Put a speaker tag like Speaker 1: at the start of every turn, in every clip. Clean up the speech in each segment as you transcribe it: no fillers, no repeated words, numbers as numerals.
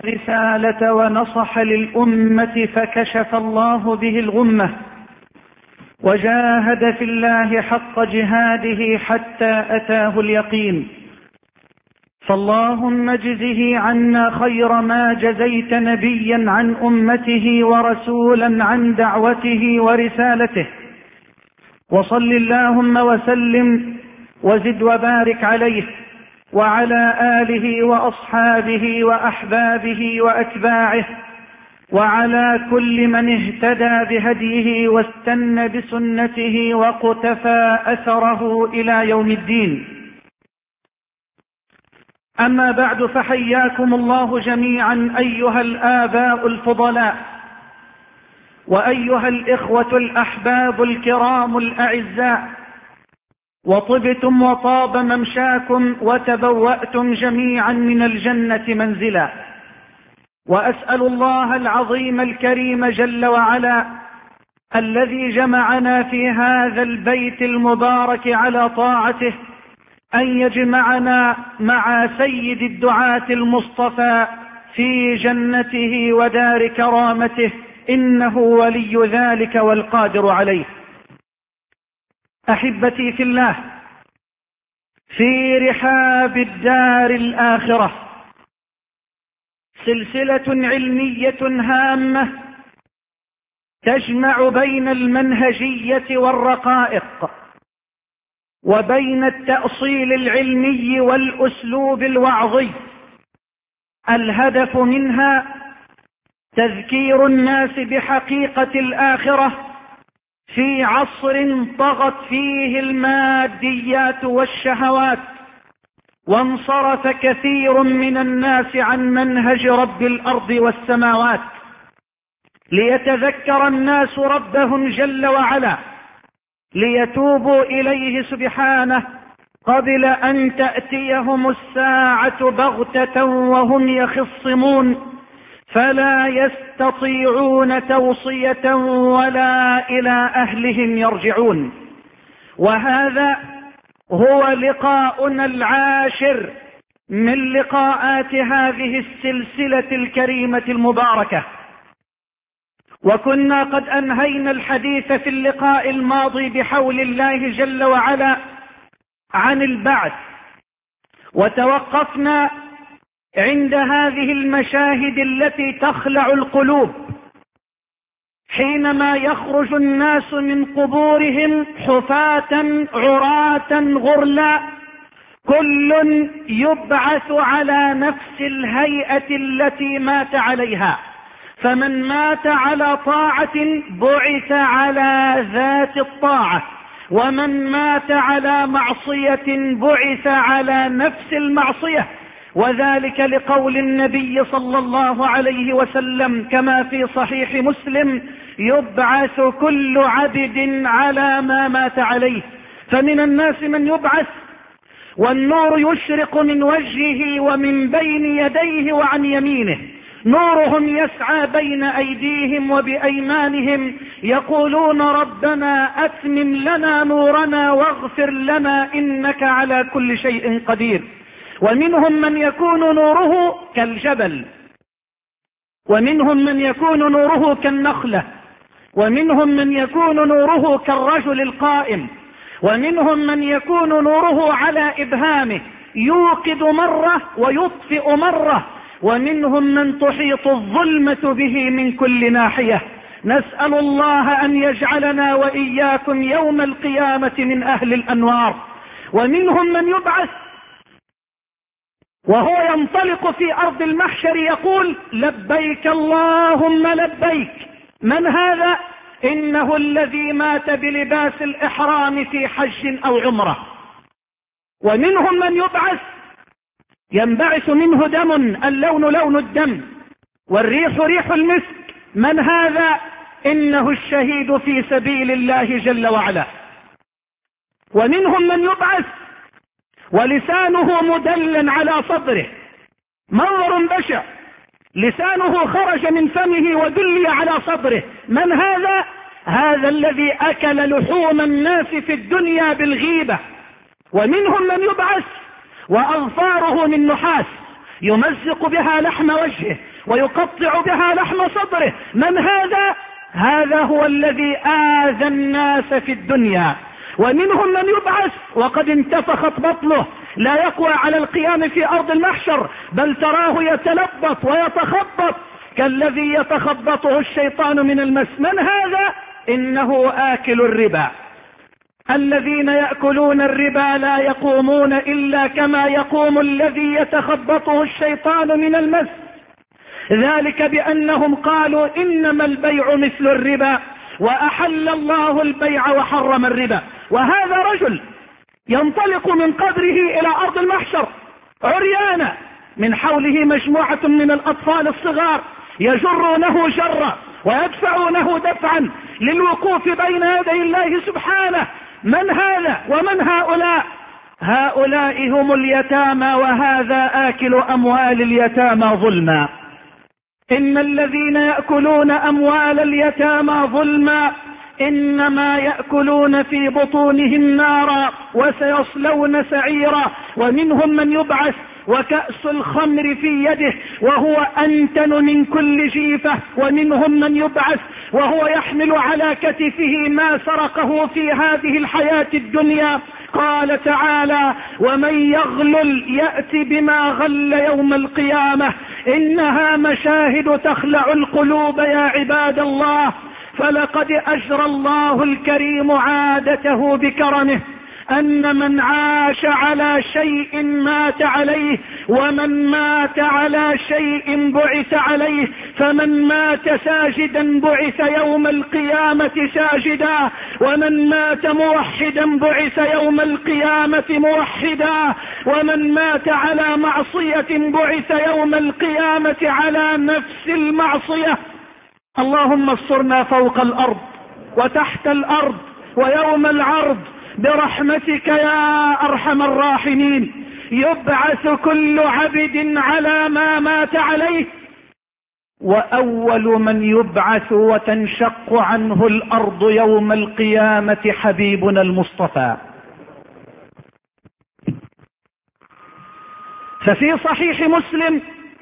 Speaker 1: الرسالة ونصح للأمة فكشف الله به الغمة، وجاهد في الله حق جهاده حتى أتاه اليقين. فاللهم اجزه عنا خير ما جزيت نبيا عن أمته ورسولا عن دعوته ورسالته، وصل اللهم وسلم وزد وبارك عليه وعلى آله وأصحابه وأحبابه وأتباعه وعلى كل من اهتدى بهديه واستنى بسنته وقتفى أثره إلى يوم الدين. أما بعد، فحياكم الله جميعا أيها الآباء الفضلاء، وأيها الإخوة الأحباب الكرام الأعزاء، وطبتم وطاب ممشاكم وتبوأتم جميعا من الجنة منزلا. وأسأل الله العظيم الكريم جل وعلا الذي جمعنا في هذا البيت المبارك على طاعته أن يجمعنا مع سيد الدعاة المصطفى في جنته ودار كرامته، إنه ولي ذلك والقادر عليه. أحبتي في الله، في رحاب الدار الآخرة سلسلة علمية هامة تجمع بين المنهجية والرقائق، وبين التأصيل العلمي والأسلوب الوعظي. الهدف منها تذكير الناس بحقيقة الآخرة في عصر طغت فيه الماديات والشهوات، وانصرف كثير من الناس عن منهج رب الأرض والسماوات، ليتذكر الناس ربهم جل وعلا، ليتوبوا إليه سبحانه قبل أن تأتيهم الساعة بغتة وهم يخصمون، فلا يستطيعون توصية ولا إلى أهلهم يرجعون. وهذا هو لقاؤنا العاشر من لقاءات هذه السلسلة الكريمة المباركة، وكنا قد أنهينا الحديث في اللقاء الماضي بحول الله جل وعلا عن البعث، وتوقفنا عند هذه المشاهد التي تخلع القلوب حينما يخرج الناس من قبورهم حفاة عراة غرلا، كل يبعث على نفس الهيئة التي مات عليها، فمن مات على طاعة بعث على ذات الطاعة، ومن مات على معصية بعث على نفس المعصية. وذلك لقول النبي صلى الله عليه وسلم كما في صحيح مسلم: يبعث كل عبد على ما مات عليه. فمن الناس من يبعث والنور يشرق من وجهه ومن بين يديه وعن يمينه، نورهم يسعى بين أيديهم وبأيمانهم، يقولون: ربنا أتمم لنا نورنا واغفر لنا إنك على كل شيء قدير. ومنهم من يكون نوره كالجبل، ومنهم من يكون نوره كالنخلة، ومنهم من يكون نوره كالرجل القائم، ومنهم من يكون نوره على إبهامه يوقد مرة ويطفئ مرة، ومنهم من تحيط الظلمة به من كل ناحية. نسأل الله أن يجعلنا وإياكم يوم القيامة من أهل الأنوار. ومنهم من يبعث وهو ينطلق في أرض المحشر يقول: لبيك اللهم لبيك. من هذا؟ إنه الذي مات بلباس الإحرام في حج أو عمرة. ومنهم من يبعث ينبعث منه دم، اللون لون الدم والريح ريح المسك. من هذا؟ إنه الشهيد في سبيل الله جل وعلا. ومنهم من يبعث ولسانه مدل على صدره، منظر بشع، لسانه خرج من فمه ودلي على صدره. من هذا؟ هذا الذي أكل لحوم الناس في الدنيا بالغيبة. ومنهم من يبعث وأظفاره من نحاس يمزق بها لحم وجهه ويقطع بها لحم صدره. من هذا؟ هذا هو الذي آذى الناس في الدنيا. ومنهم من يبعث وقد انتفخت بطنه، لا يقوى على القيام في أرض المحشر، بل تراه يتلبط ويتخبط كالذي يتخبطه الشيطان من المس. من هذا؟ إنه آكل الربا. الذين يأكلون الربا لا يقومون إلا كما يقوم الذي يتخبطه الشيطان من المس، ذلك بأنهم قالوا إنما البيع مثل الربا وأحل الله البيع وحرم الربا. وهذا رجل ينطلق من قبره إلى أرض المحشر عريانا، من حوله مجموعة من الأطفال الصغار يجرونه جرا ويدفعونه دفعا للوقوف بين يدي الله سبحانه. من هذا ومن هؤلاء؟ هؤلاء هم اليتامى، وهذا آكل أموال اليتامى ظلما. إن الذين يأكلون أموال اليتامى ظلما إنما يأكلون في بطونهم نارا وسيصلون سعيرا. ومنهم من يبعث وكأس الخمر في يده وهو أنتن من كل جيفة، ومنهم من يبعث وهو يحمل على كتفه ما سرقه في هذه الحياة الدنيا. قال تعالى: ومن يغلل يأتي بما غل يوم القيامة. إنها مشاهد تخلع القلوب يا عباد الله. فلقد أجرى الله الكريم عادته بكرمه أن من عاش على شيء مات عليه، ومن مات على شيء بعث عليه. فمن مات ساجدا بعث يوم القيامة ساجدا، ومن مات موحدا بعث يوم القيامة موحدا، ومن مات على معصية بعث يوم القيامة على نفس المعصية. اللهم استرنا فوق الأرض وتحت الأرض ويوم العرض برحمتك يا أرحم الراحمين. يبعث كل عبد على ما مات عليه، وأول من يبعث وتنشق عنه الأرض يوم القيامة حبيبنا المصطفى. ففي صحيح مسلم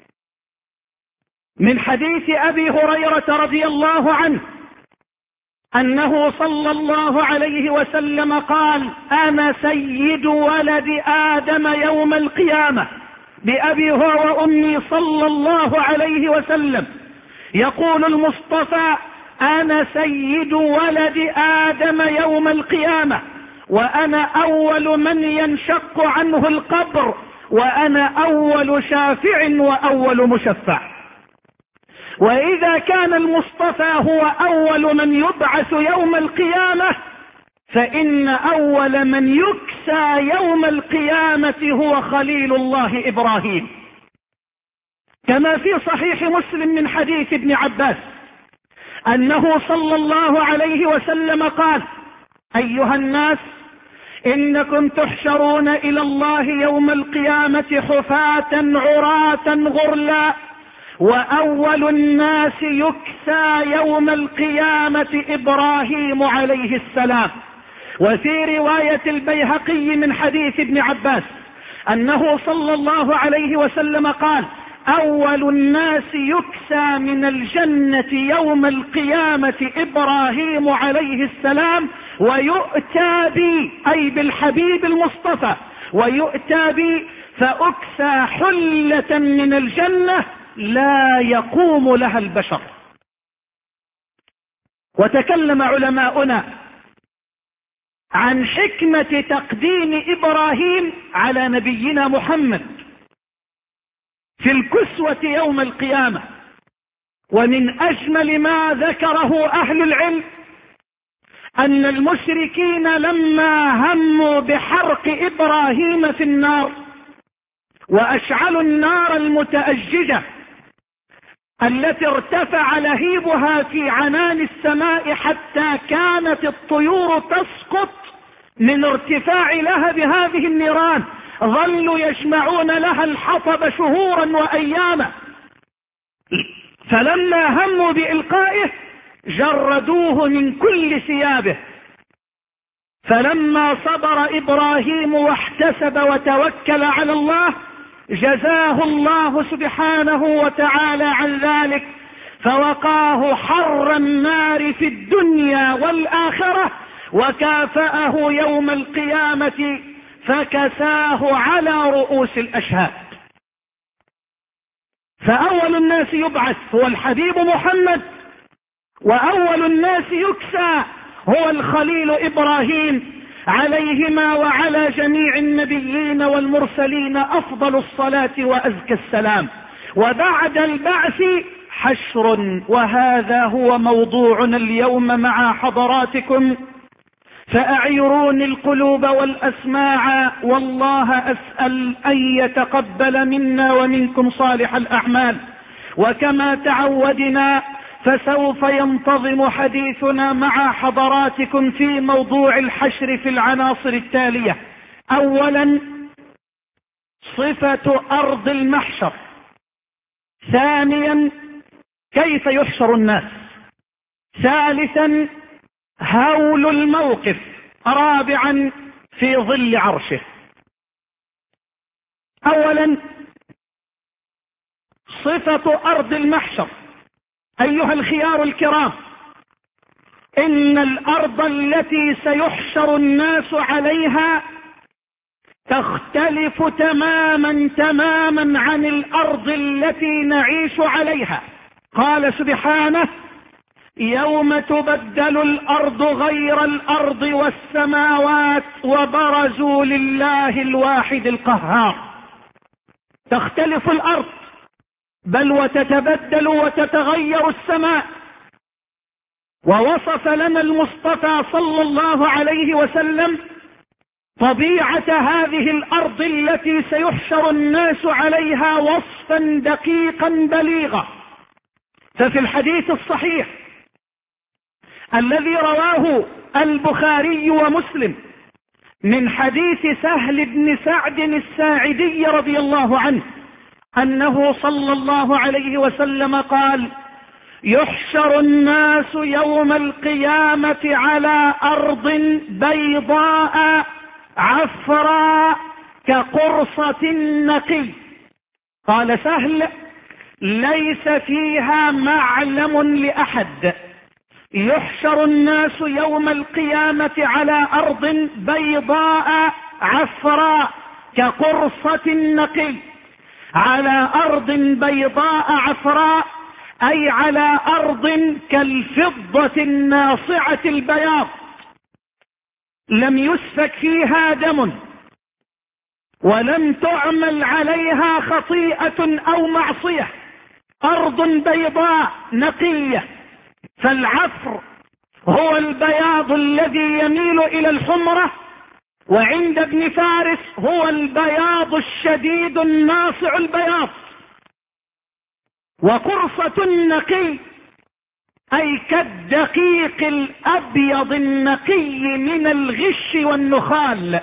Speaker 1: من حديث أبي هريرة رضي الله عنه أنه صلى الله عليه وسلم قال: أنا سيد ولد آدم يوم القيامة. بأبي هو وأمي صلى الله عليه وسلم. يقول المصطفى: أنا سيد ولد آدم يوم القيامة، وأنا أول من ينشق عنه القبر، وأنا أول شافع وأول مشفع. وإذا كان المصطفى هو أول من يبعث يوم القيامة، فإن أول من يكسى يوم القيامة هو خليل الله إبراهيم. كما في صحيح مسلم من حديث ابن عباس أنه صلى الله عليه وسلم قال: أيها الناس، إنكم تحشرون إلى الله يوم القيامة حفاة عراة غرلا، وأول الناس يكسى يوم القيامة إبراهيم عليه السلام. وفي رواية البيهقي من حديث ابن عباس أنه صلى الله عليه وسلم قال: أول الناس يكسى من الجنة يوم القيامة إبراهيم عليه السلام، ويؤتى بي، أي بالحبيب المصطفى، ويؤتى بي فأكسى حلة من الجنة لا يقوم لها البشر. وتكلم علماؤنا عن حكمة تقديم إبراهيم على نبينا محمد في الكسوة يوم القيامة. ومن أجمل ما ذكره أهل العلم أن المشركين لما هموا بحرق إبراهيم في النار وأشعلوا النار المتأججة التي ارتفع لهيبها في عنان السماء حتى كانت الطيور تسقط من ارتفاع لهب هذه النيران، ظلوا يجمعون لها الحطب شهورا وأياما، فلما هموا بإلقائه جردوه من كل ثيابه. فلما صبر إبراهيم واحتسب وتوكل على الله جزاه الله سبحانه وتعالى عن ذلك، فوقاه حر النار في الدنيا والآخرة، وكافأه يوم القيامة فكساه على رؤوس الأشهاد. فأول الناس يبعث هو الحبيب محمد، وأول الناس يكسى هو الخليل إبراهيم عليهما وعلى جميع النبيين والمرسلين أفضل الصلاة وأزكى السلام. وبعد البعث حشر، وهذا هو موضوعنا اليوم مع حضراتكم. فأعيروني القلوب والأسماع، والله أسأل أن يتقبل منا ومنكم صالح الأعمال. وكما تعودنا فسوف ينتظم حديثنا مع حضراتكم في موضوع الحشر في العناصر التالية: أولا صفة أرض المحشر، ثانيا كيف يحشر الناس، ثالثا هول الموقف، رابعا في ظل عرشه. اولا صفة ارض المحشر. ايها الخيار الكرام، ان الارض التي سيحشر الناس عليها تختلف تماما عن الارض التي نعيش عليها. قال سبحانه: يوم تبدل الارض غير الارض والسماوات وبرزوا لله الواحد القهار. تختلف الارض، بل وتتبدل وتتغير السماء. ووصف لنا المصطفى صلى الله عليه وسلم طبيعة هذه الارض التي سيحشر الناس عليها وصفا دقيقا بليغا. ففي الحديث الصحيح الذي رواه البخاري ومسلم من حديث سهل بن سعد الساعدي رضي الله عنه أنه صلى الله عليه وسلم قال: يحشر الناس يوم القيامة على أرض بيضاء عفراء كقرصة النقي. قال سهل: ليس فيها معلم لأحد. يحشر الناس يوم القيامة على أرض بيضاء عفراء كقرصة النقي. على أرض بيضاء عفراء أي على أرض كالفضة الناصعة البياض، لم يسفك فيها دم، ولم تعمل عليها خطيئة أو معصية. أرض بيضاء نقية. فالعفر هو البياض الذي يميل إلى الحمرة، وعند ابن فارس هو البياض الشديد الناصع البياض. وقرصة النقي أي كالدقيق الأبيض النقي من الغش والنخال.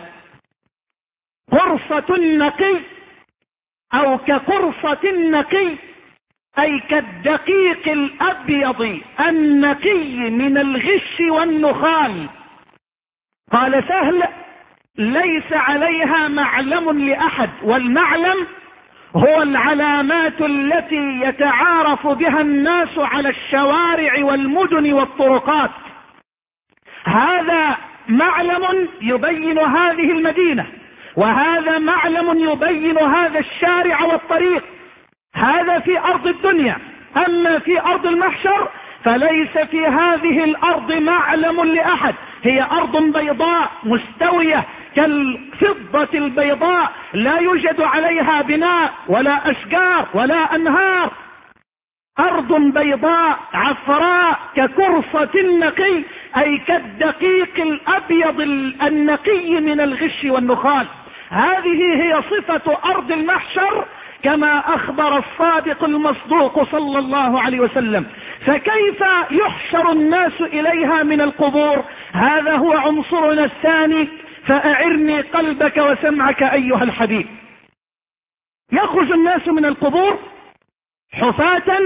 Speaker 1: قرصة النقي أو كقرصة النقي أي كالدقيق الأبيض النقي من الغش والنخال. قال سهل: ليس عليها معلم لأحد. والمعلم هو العلامات التي يتعارف بها الناس على الشوارع والمدن والطرقات. هذا معلم يبين هذه المدينة، وهذا معلم يبين هذا الشارع والطريق. هذا في أرض الدنيا. أما في أرض المحشر فليس في هذه الأرض معلم لأحد. هي أرض بيضاء مستوية كالفضة البيضاء، لا يوجد عليها بناء ولا أشجار ولا أنهار. أرض بيضاء عفراء كقرصة النقي أي كالدقيق الأبيض النقي من الغش والنخال. هذه هي صفة أرض المحشر كما أخبر الصادق المصدوق صلى الله عليه وسلم. فكيف يحشر الناس إليها من القبور؟ هذا هو عنصرنا الثاني. فأعرني قلبك وسمعك أيها الحبيب. يخرج الناس من القبور حفاة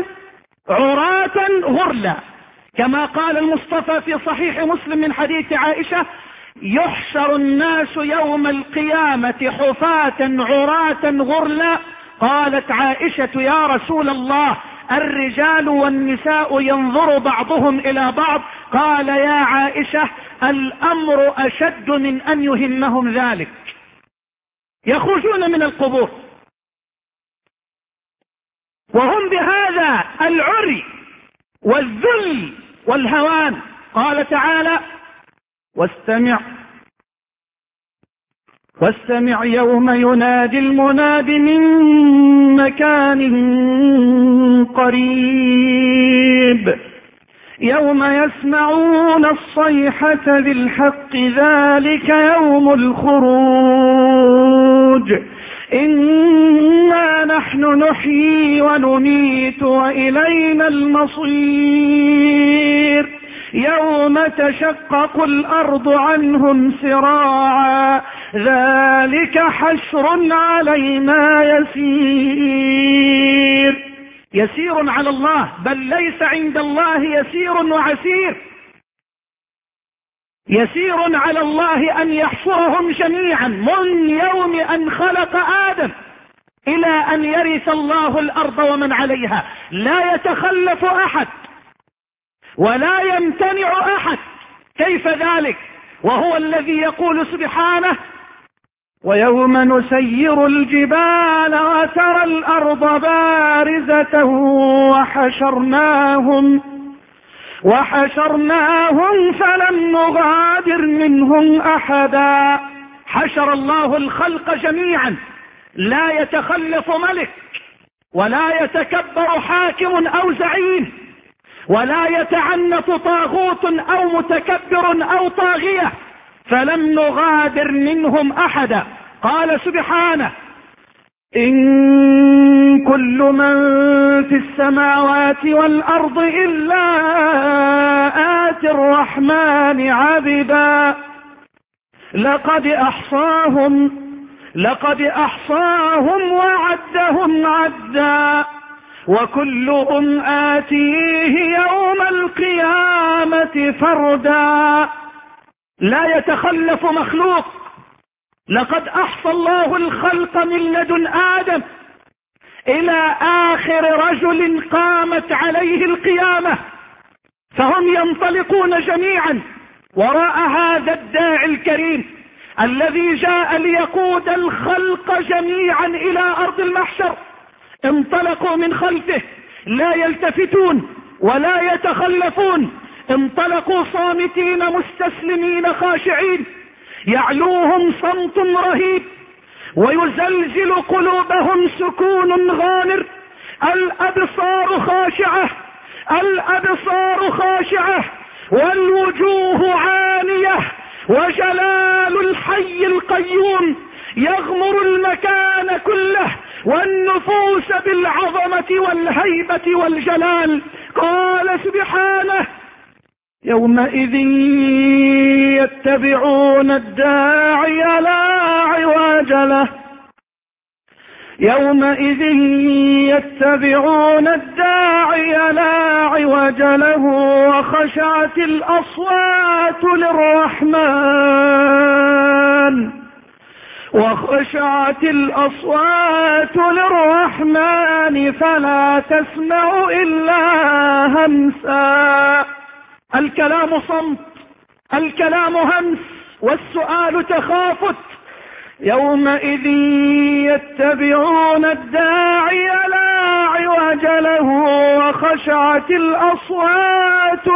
Speaker 1: عراة غرلا، كما قال المصطفى في صحيح مسلم من حديث عائشة: يحشر الناس يوم القيامة حفاة عراة غرلا. قالت عائشة يا رسول الله الرجال والنساء ينظر بعضهم إلى بعض. قال يا عائشة الأمر أشد من أن يهمهم ذلك. يخرجون من القبور وهم بهذا العري والذل والهوان. قال تعالى واستمع يوم ينادي المناد من مكان قريب يوم يسمعون الصيحة بالحق ذلك يوم الخروج إنا نحن نحيي ونميت وإلينا المصير يوم تشقق الأرض عنهم سراعا ذلك حشر علينا يسير. يسير على الله، بل ليس عند الله يسير وعسير. يسير على الله أن يحشرهم جميعا من يوم أن خلق آدم إلى أن يرث الله الأرض ومن عليها. لا يتخلف أحد ولا يمتنع أحد. كيف ذلك وهو الذي يقول سبحانه ويوم نسير الجبال وترى الأرض بارزة وحشرناهم فلم نغادر منهم أحدا. حشر الله الخلق جميعا، لا يتخلف ملك ولا يتكبر حاكم أو زعيم ولا يتعنت طاغوت أو متكبر أو طاغية. فلم نغادر منهم أحدا. قال سبحانه إن كل من في السماوات والأرض إلا آتي الرحمن عبدا لقد أحصاهم وعدهم عدا وكلهم آتيه يوم القيامة فردا. لا يتخلف مخلوق. لقد أحصى الله الخلق من لدن آدم إلى آخر رجل قامت عليه القيامة، فهم ينطلقون جميعا وراء هذا الداعي الكريم الذي جاء ليقود الخلق جميعا إلى أرض المحشر. انطلقوا من خلفه لا يلتفتون ولا يتخلفون. انطلقوا صامتين مستسلمين خاشعين، يعلوهم صمت رهيب ويزلزل قلوبهم سكون غامر. الأبصار خاشعة والوجوه عانية وجلال الحي القيوم يغمر المكان كله والنفوس بالعظمة والهيبة والجلال. قال سبحانه يومئذ يتبعون الداعي لا عوج له وخشعت الأصوات للرحمن فلا تسمع إلا همسا. الكلام صمت، الكلام همس، والسؤال تخافت. يومئذ يتبعون الداعي لا عوج له وخشعت الأصوات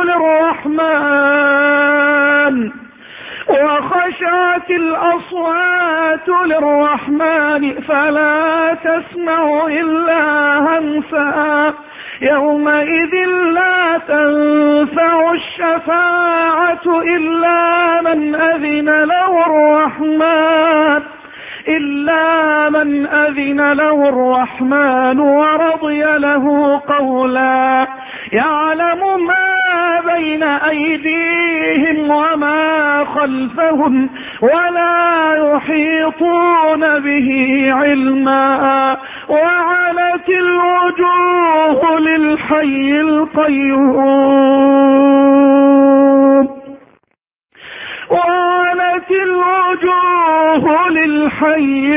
Speaker 1: للرحمن فلا تسمع إلا همسا. يومئذ لا تنفع الشفاعة إلا من أذن له الرحمن ورضي له قولا. يعلم ما بين أيديهم وما خلفهم ولا يحيطون به علما وعنت الوجوه للحي القيوم وعنت الوجوه للحي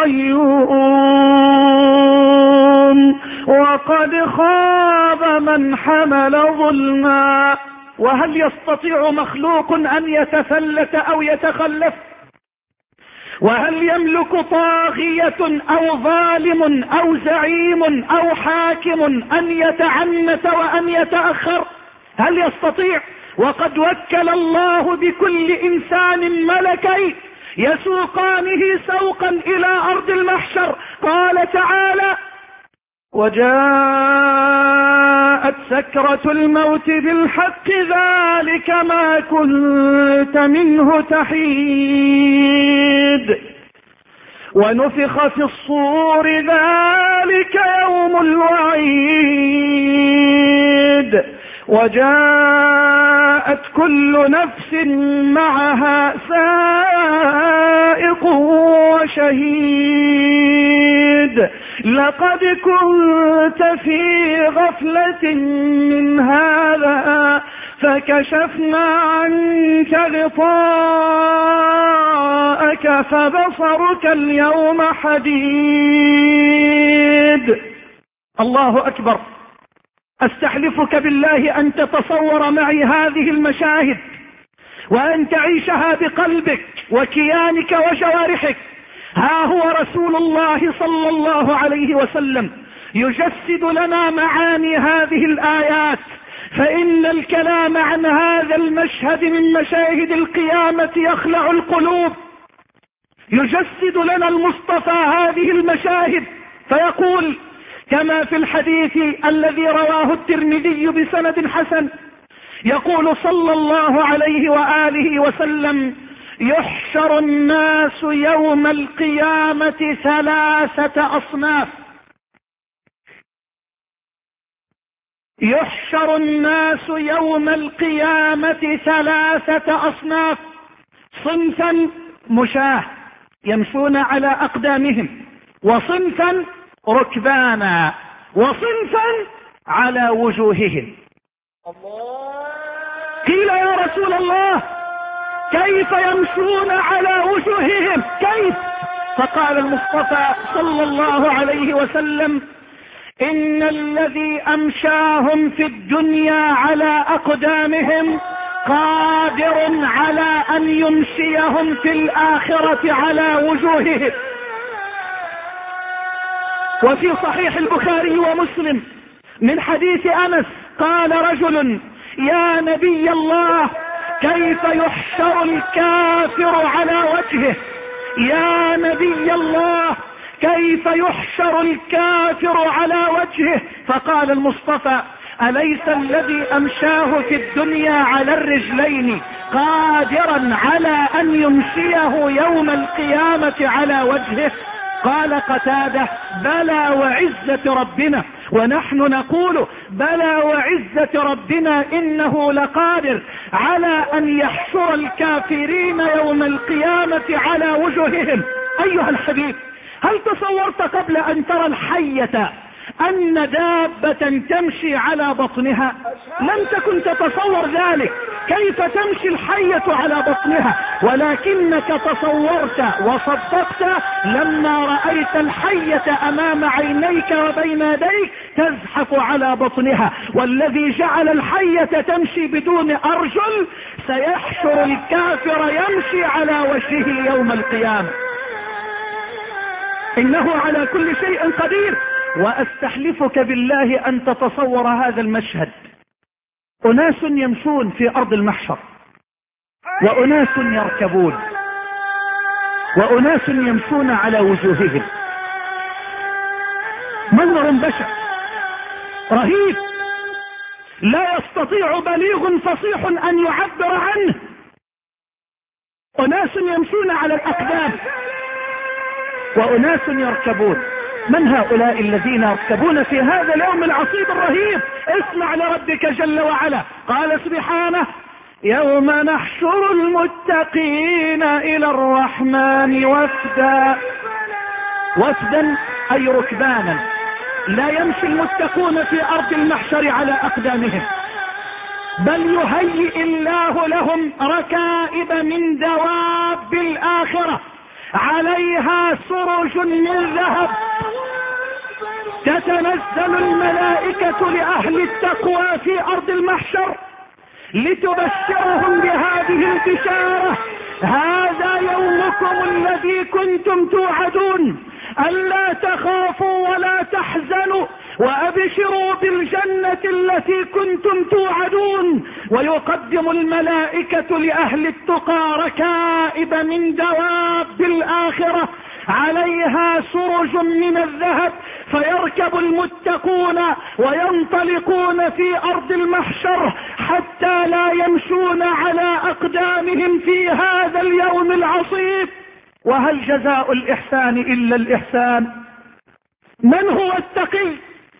Speaker 1: القيوم وقد خاب من حمل ظلما. وهل يستطيع مخلوق أن يتفلت أو يتخلف؟ وهل يملك طاغية أو ظالم أو زعيم أو حاكم أن يتعنت وأن يتأخر؟ هل يستطيع؟ وقد وكل الله بكل إنسان ملكين يسوقانه سوقا إلى أرض المحشر. قال تعالى: وجاءت سكرة الموت بالحق ذلك ما كنت منه تحيد ونفخ في الصور ذلك يوم الوعيد وجاءت كل نفس معها سائق وشهيد لقد كنت في غفلة من هذا فكشفنا عنك غطاءك فبصرك اليوم حديد. الله أكبر. أستحلفك بالله أن تتصور معي هذه المشاهد وأن تعيشها بقلبك وكيانك وجوارحك. ها هو رسول الله صلى الله عليه وسلم يجسد لنا معاني هذه الآيات، فإن الكلام عن هذا المشهد من مشاهد القيامة يخلع القلوب. يجسد لنا المصطفى هذه المشاهد فيقول كما في الحديث الذي رواه الترمذي بسند حسن، يقول صلى الله عليه وآله وسلم: يحشر الناس يوم القيامة ثلاثة أصناف. يحشر الناس يوم القيامة ثلاثة أصناف: صنفا مشاة يمشون على أقدامهم، وصنفا ركبانا، وصنفا على وجوههم. قيل يا رسول الله كيف يمشون على وجوههم؟ كيف؟ فقال المصطفى صلى الله عليه وسلم: إن الذي أمشاهم في الدنيا على أقدامهم قادر على أن يمشيهم في الآخرة على وجوههم. وفي صحيح البخاري ومسلم من حديث أنس قال رجل: يا نبي الله كيف يحشر الكافر على وجهه؟ يا نبي الله كيف يحشر الكافر على وجهه؟ فقال المصطفى: أليس الذي أمشاه في الدنيا على الرجلين قادرا على أن يمشيه يوم القيامة على وجهه؟ قال قتادة: بلى وعزة ربنا. ونحن نقول: بلى وعزة ربنا إنه لقادر على أن يحشر الكافرين يوم القيامة على وجوههم. أيها الحبيب، هل تصورت قبل أن ترى الحية أن دابة تمشي على بطنها؟ لم تكن تتصور ذلك، كيف تمشي الحية على بطنها، ولكنك تصورت وصدقت لما رأيت الحية أمام عينيك وبين يديك تزحف على بطنها. والذي جعل الحية تمشي بدون أرجل سيحشر الكافر يمشي على وجهه يوم القيامة. إنه على كل شيء قدير. وأستحلفك بالله أن تتصور هذا المشهد: أناس يمشون في أرض المحشر، وأناس يركبون، وأناس يمشون على وجوههم. منظر بشع رهيب لا يستطيع بليغ فصيح أن يعبر عنه. أناس يمشون على الأقدام، وأناس يركبون. من هؤلاء الذين يركبون في هذا اليوم العصيب الرهيب؟ اسمع لربك جل وعلا، قال سبحانه: يوم نحشر المتقين إلى الرحمن وفدا. وفدا أي ركبانا. لا يمشي المتقون في أرض المحشر على أقدامهم، بل يهيئ الله لهم ركائب من دواب الآخرة عليها سرج من ذهب، تتنزل الملائكة لأهل التقوى في أرض المحشر لتبشرهم بهذه البشارة: هذا يومكم الذي كنتم توعدون، ألا تخافوا ولا تحزنوا وأبشروا بالجنة التي كنتم توعدون. ويقدم الملائكة لأهل التقى ركائب من دواب الآخرة عليها سرج من الذهب، فيركب المتقون وينطلقون في أرض المحشر حتى لا يمشون على أقدامهم في هذا اليوم العصيب. وهل جزاء الإحسان إلا الإحسان؟ من هو التقي؟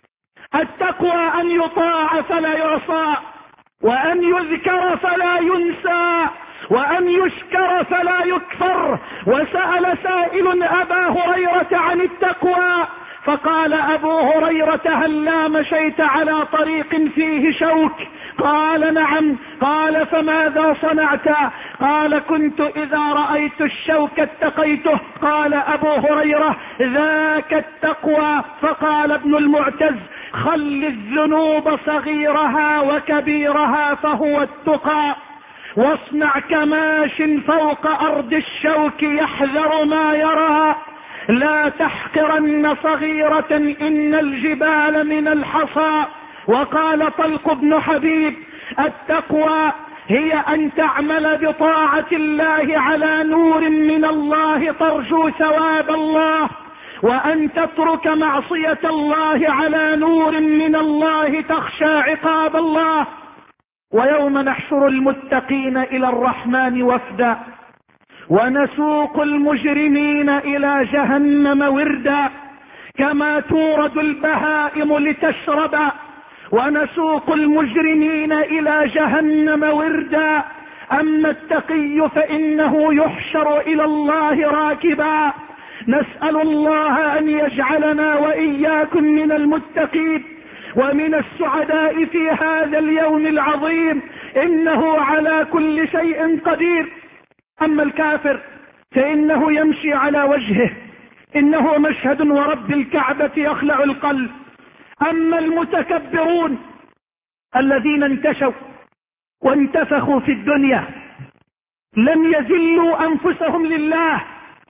Speaker 1: التقوى أن يطاع فلا يعصى، وأن يذكر فلا ينسى، وأن يشكر فلا يكفر. وسأل سائل أبا هريرة عن التقوى فقال أبو هريرة: هلا مشيت على طريق فيه شوك؟ قال: نعم. قال: فماذا صنعت؟ قال: كنت إذا رأيت الشوك اتقيته. قال أبو هريرة: ذاك التقوى. فقال ابن المعتز: خل الذنوب صغيرها وكبيرها فهو التقى، واصنع كماش فوق أرض الشوك يحذر ما يرى، لا تحقرن صغيرة إن الجبال من الحصى. وقال طلق بن حبيب: التقوى هي أن تعمل بطاعة الله على نور من الله ترجو ثواب الله، وأن تترك معصية الله على نور من الله تخشى عقاب الله. ويوم نحشر المتقين إلى الرحمن وفدا، ونسوق المجرمين إلى جهنم وردا، كما تورد البهائم لتشرب، ونسوق المجرمين إلى جهنم وردا. أما التقي فإنه يحشر إلى الله راكبا. نسأل الله أن يجعلنا وإياكم من المتقين ومن السعداء في هذا اليوم العظيم، إنه على كل شيء قدير. أما الكافر فإنه يمشي على وجهه، إنه مشهد ورب الكعبة يخلع القلب. أما المتكبرون الذين انتشوا وانتفخوا في الدنيا لم يذلوا أنفسهم لله،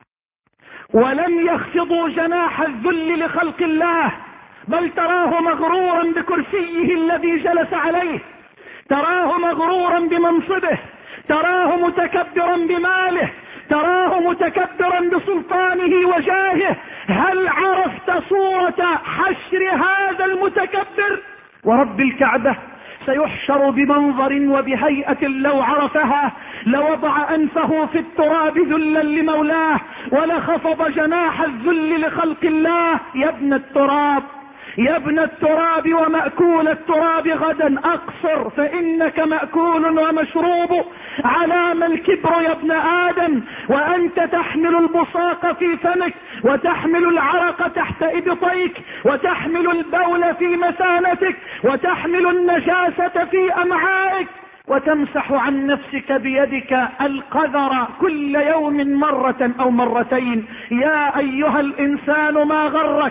Speaker 1: ولم يخفضوا جناح الذل لخلق الله، بل تراه مغرورا بكرسيه الذي جلس عليه، تراه مغرورا بمنصبه، تراه متكبرا بماله، تراه متكبرا بسلطانه وجاهه. هل عرفت صورة حشر هذا المتكبر؟ ورب الكعبة سيحشر بمنظر وبهيئة لو عرفها لوضع أنفه في التراب ذلا لمولاه، ولخفض جناح الذل لخلق الله. يا ابن التراب، يا ابن التراب ومأكول التراب غدا أقصر، فإنك مأكول ومشروب. علام الكبر يا ابن آدم، وأنت تحمل البصاق في فمك، وتحمل العرق تحت إبطيك، وتحمل البول في مثانتك، وتحمل النجاسة في أمعائك، وتمسح عن نفسك بيدك القذر كل يوم مرة أو مرتين. يا أيها الإنسان ما غرك؟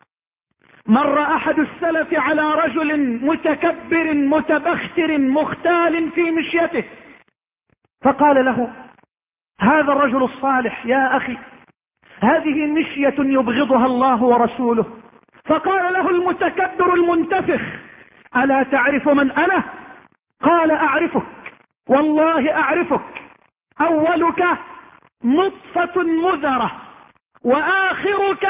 Speaker 1: مر أحد السلف على رجل متكبر متبختر مختال في مشيته، فقال له هذا الرجل الصالح: يا أخي، هذه مشية يبغضها الله ورسوله. فقال له المتكبر المنتفخ: ألا تعرف من أنا؟ قال: أعرفك، والله أعرفك. أولك نطفة مذرة، وآخرك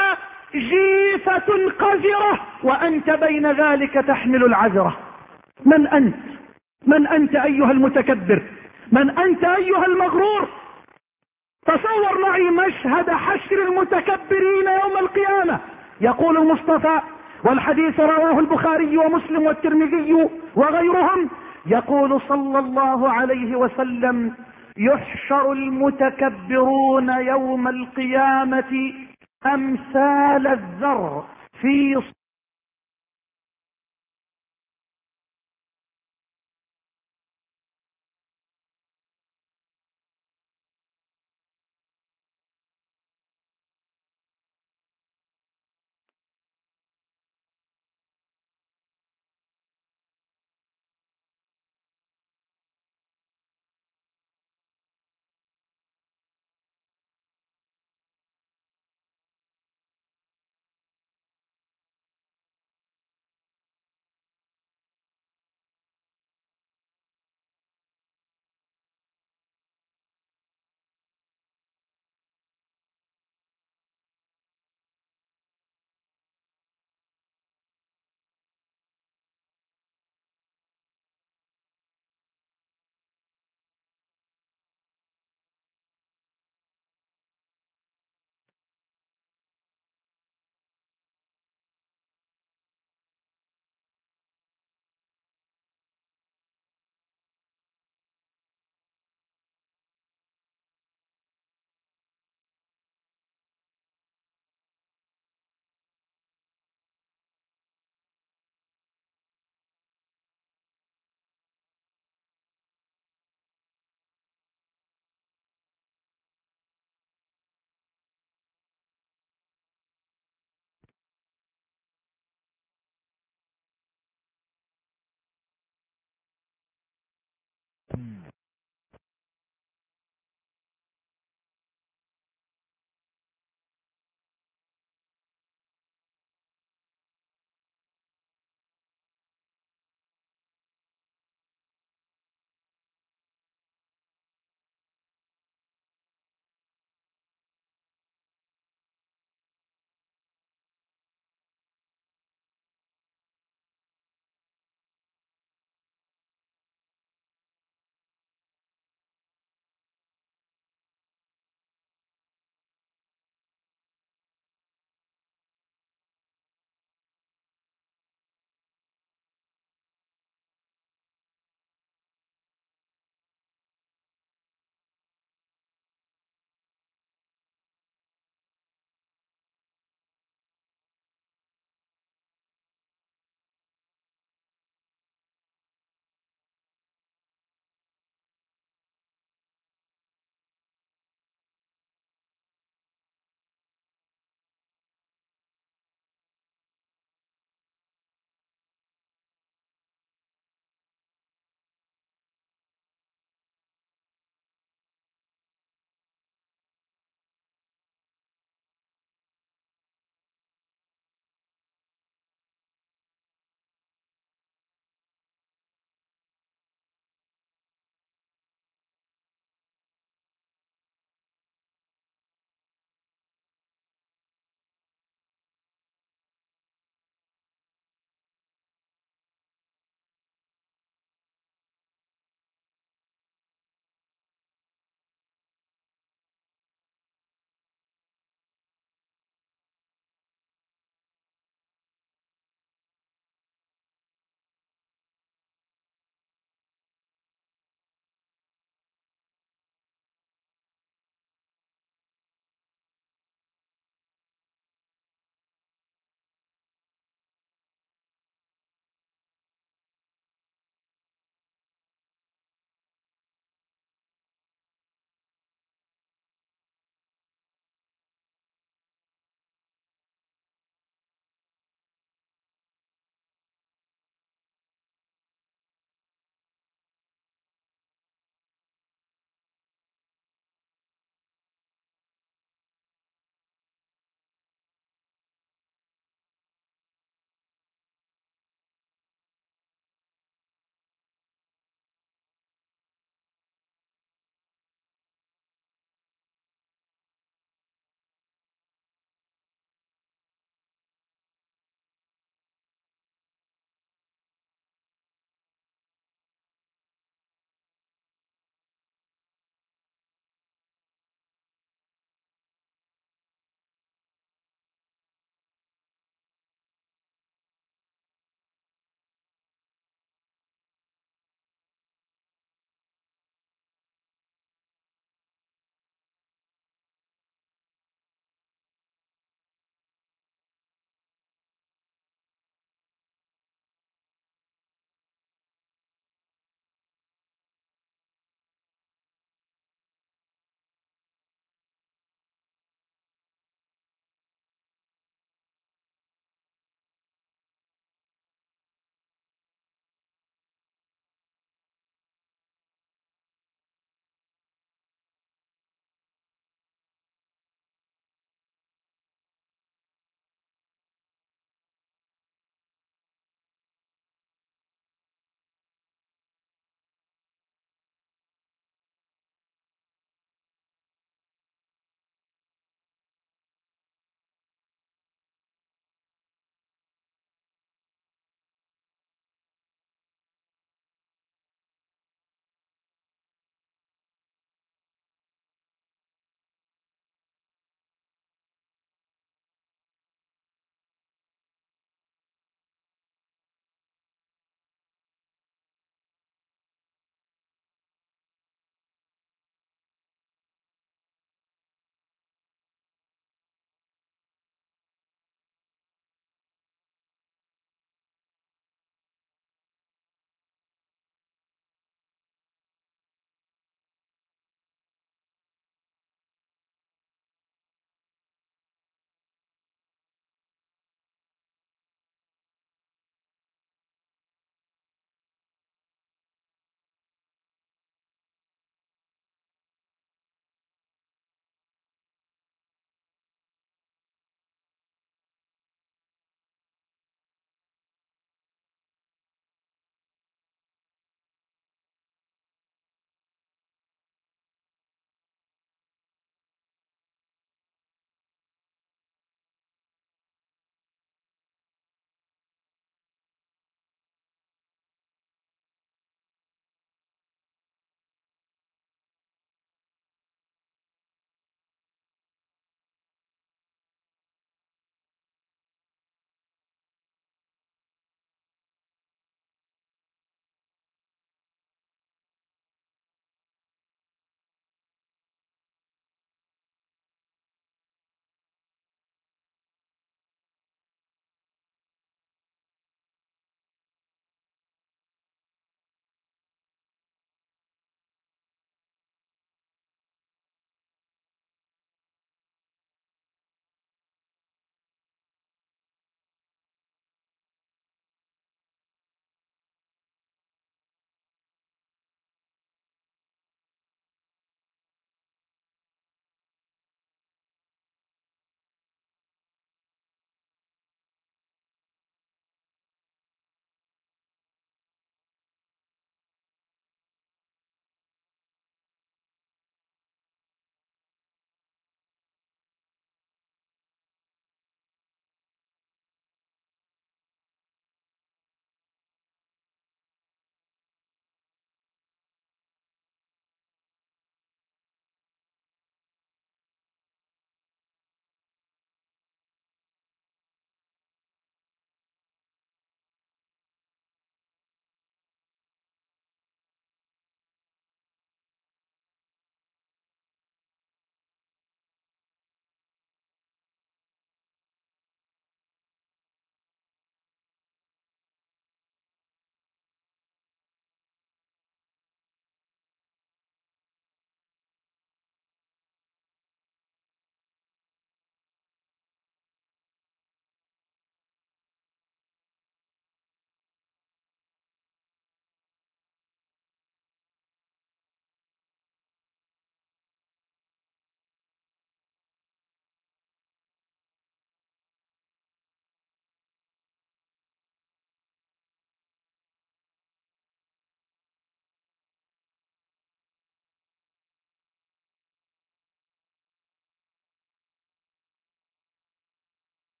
Speaker 1: جيفة قذرة، وأنت بين ذلك تحمل العذرة. من أنت؟ من أنت أيها المتكبر؟ من أنت أيها المغرور؟ تصور معي مشهد حشر المتكبرين يوم القيامة. يقول المصطفى، والحديث رواه البخاري ومسلم والترمذي وغيرهم، يقول صلى الله عليه وسلم: يحشر المتكبرون يوم القيامة أمثال الذر في